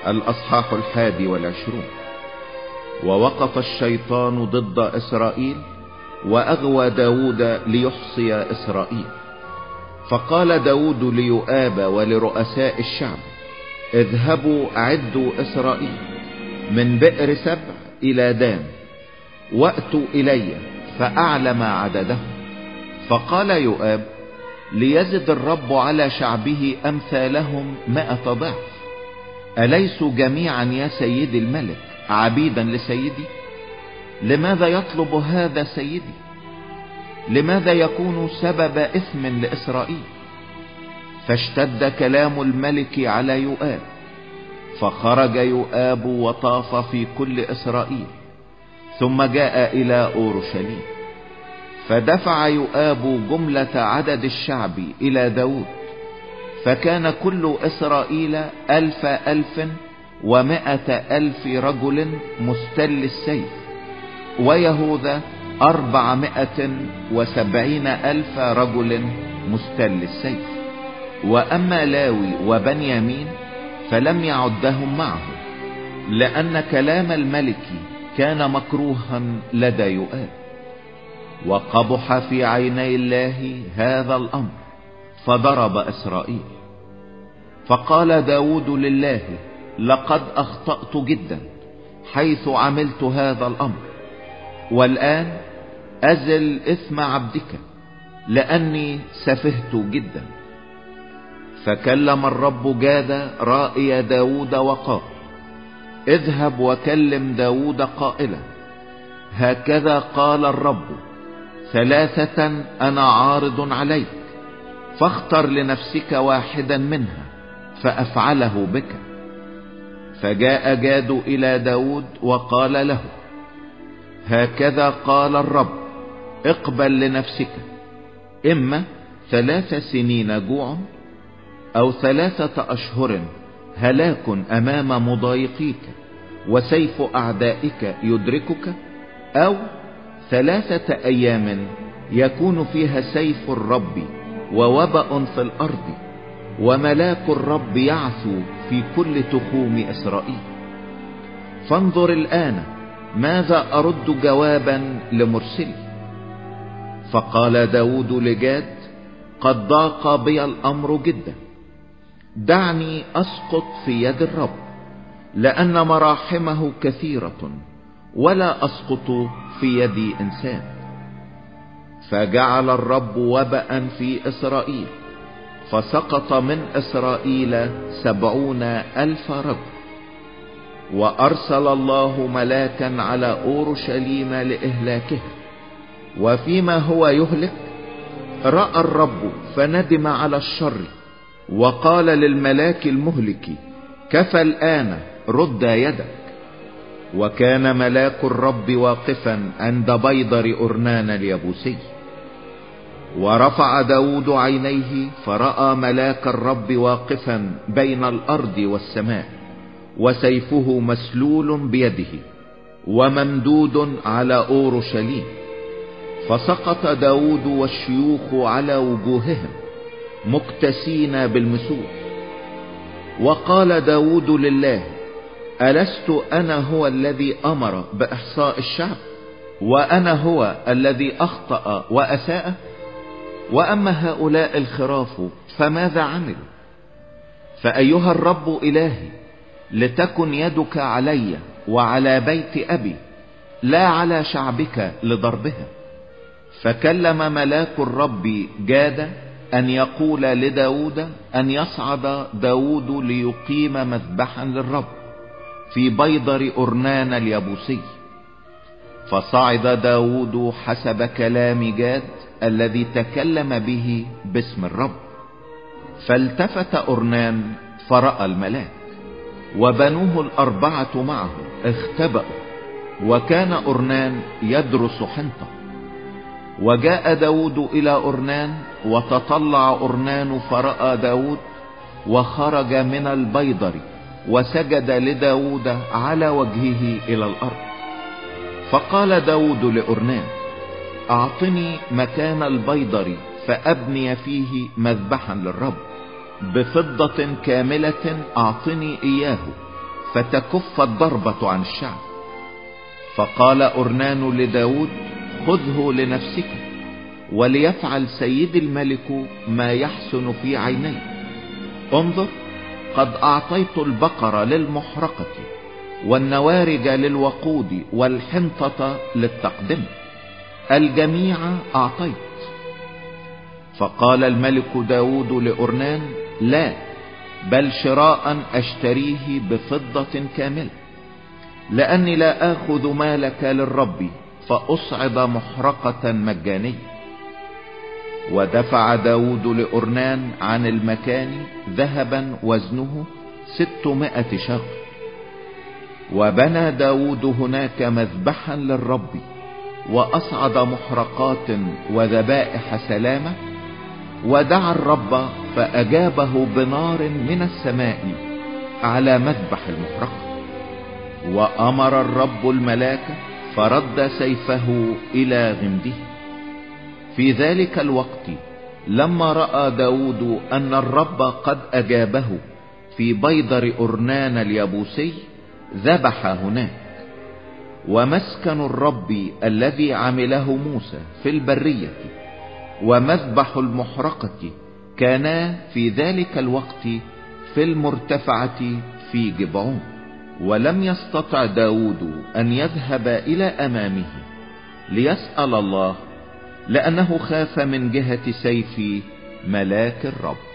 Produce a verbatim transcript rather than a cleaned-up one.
الأصحاح الحادي والعشرون. ووقف الشيطان ضد إسرائيل وأغوى داود ليحصي إسرائيل. فقال داود ليؤاب ولرؤساء الشعب: اذهبوا أعدوا إسرائيل من بئر سبع إلى دان، وأتوا إلي فأعلم عددهم. فقال يؤاب: ليزد الرب على شعبه أمثالهم مائة ضعف. أليسوا جميعا يا سيدي الملك عبيدا لسيدي؟ لماذا يطلب هذا سيدي؟ لماذا يكون سبب إثم لإسرائيل؟ فاشتد كلام الملك على يؤاب، فخرج يؤاب وطاف في كل إسرائيل، ثم جاء إلى أورشليم. فدفع يؤاب جملة عدد الشعب إلى داود، فكان كل إسرائيل ألف ألف ومائة ألف رجل مستل السيف، ويهوذا أربعمائة وسبعين ألف رجل مستل السيف. وأما لاوي وبنيامين فلم يعدهم معه، لأن كلام الملك كان مكروها لدى يؤاب. وقبح في عيني الله هذا الأمر، فضرب إسرائيل. فقال داود لله: لقد أخطأت جدا حيث عملت هذا الأمر، والآن أزل إثم عبدك، لأني سفهت جدا. فكلم الرب جاد رائي داود وقال: اذهب وكلم داود قائلا: هكذا قال الرب، ثلاثة أنا عارض عليك، فاختر لنفسك واحدا منها فأفعله بك. فجاء جاد إلى داود وقال له: هكذا قال الرب، اقبل لنفسك إما ثلاث سنين جوع، أو ثلاثة أشهر هلاك أمام مضايقيك وسيف أعدائك يدركك، أو ثلاثة أيام يكون فيها سيف الرب ووبأ في الأرض، وملاك الرب يعثو في كل تخوم إسرائيل. فانظر الآن ماذا أرد جوابا لمرسلي. فقال داود لجاد: قد ضاق بي الأمر جدا، دعني أسقط في يد الرب، لأن مراحمه كثيرة، ولا أسقط في يد إنسان. فجعل الرب وبأ في إسرائيل، فسقط من إسرائيل سبعون ألف رجل. وأرسل الله ملاكا على أورشليم لإهلاكها، وفيما هو يهلك رأى الرب فندم على الشر، وقال للملاك المهلك: كفى الآن، رد يدك. وكان ملاك الرب واقفا عند بيضر أرنان اليبوسي. ورفع داود عينيه فرأى ملاك الرب واقفا بين الأرض والسماء، وسيفه مسلول بيده وممدود على أورشليم. فسقط داود والشيوخ على وجوههم مكتسين بالمسوح. وقال داود لله: ألست أنا هو الذي أمر بإحصاء الشعب، وأنا هو الذي أخطأ وأساء؟ وأما هؤلاء الخراف فماذا عملوا؟ فأيها الرب إلهي، لتكن يدك علي وعلى بيت أبي، لا على شعبك لضربها. فكلم ملاك الرب جاد أن يقول لداود أن يصعد داود ليقيم مذبحا للرب في بيضر أرنان اليبوسي. فصعد داود حسب كلام جاد الذي تكلم به باسم الرب. فالتفت أرنان فرأى الملاك، وبنوه الأربعة معه اختبأوا، وكان أرنان يدرس حنطة. وجاء داود إلى أرنان، وتطلع أرنان فرأى داود، وخرج من البيضر وسجد لداود على وجهه إلى الأرض. فقال داود لأرنان: أعطني مكان البيضر فأبني فيه مذبحا للرب، بفضة كاملة أعطني إياه، فتكف الضربة عن الشعب. فقال أرنان لداود: خذه لنفسك، وليفعل سيد الملك ما يحسن في عيني. انظر، قد أعطيت البقرة للمحرقة والنوارج للوقود والحنطة للتقدم، الجميع أعطيت. فقال الملك داود لأرنان: لا، بل شراء أشتريه بفضة كاملة، لأني لا آخذ مالك للرب فأصعد محرقة مجانية. ودفع داود لأرنان عن المكان ذهبا وزنه ستمائة شقل. وبنى داود هناك مذبحا للرب، وأصعد محرقات وذبائح سلامة، ودعا الرب فأجابه بنار من السماء على مذبح المحرقة. وأمر الرب الملاك فرد سيفه إلى غمده. في ذلك الوقت لما رأى داود أن الرب قد أجابه في بيضر أرنان اليبوسي، ذبح هناك. ومسكن الرب الذي عمله موسى في البرية ومذبح المحرقة كانا في ذلك الوقت في المرتفعة في جبعون. ولم يستطع داود أن يذهب إلى أمامه ليسأل الله، لأنه خاف من جهة سيف ملاك الرب.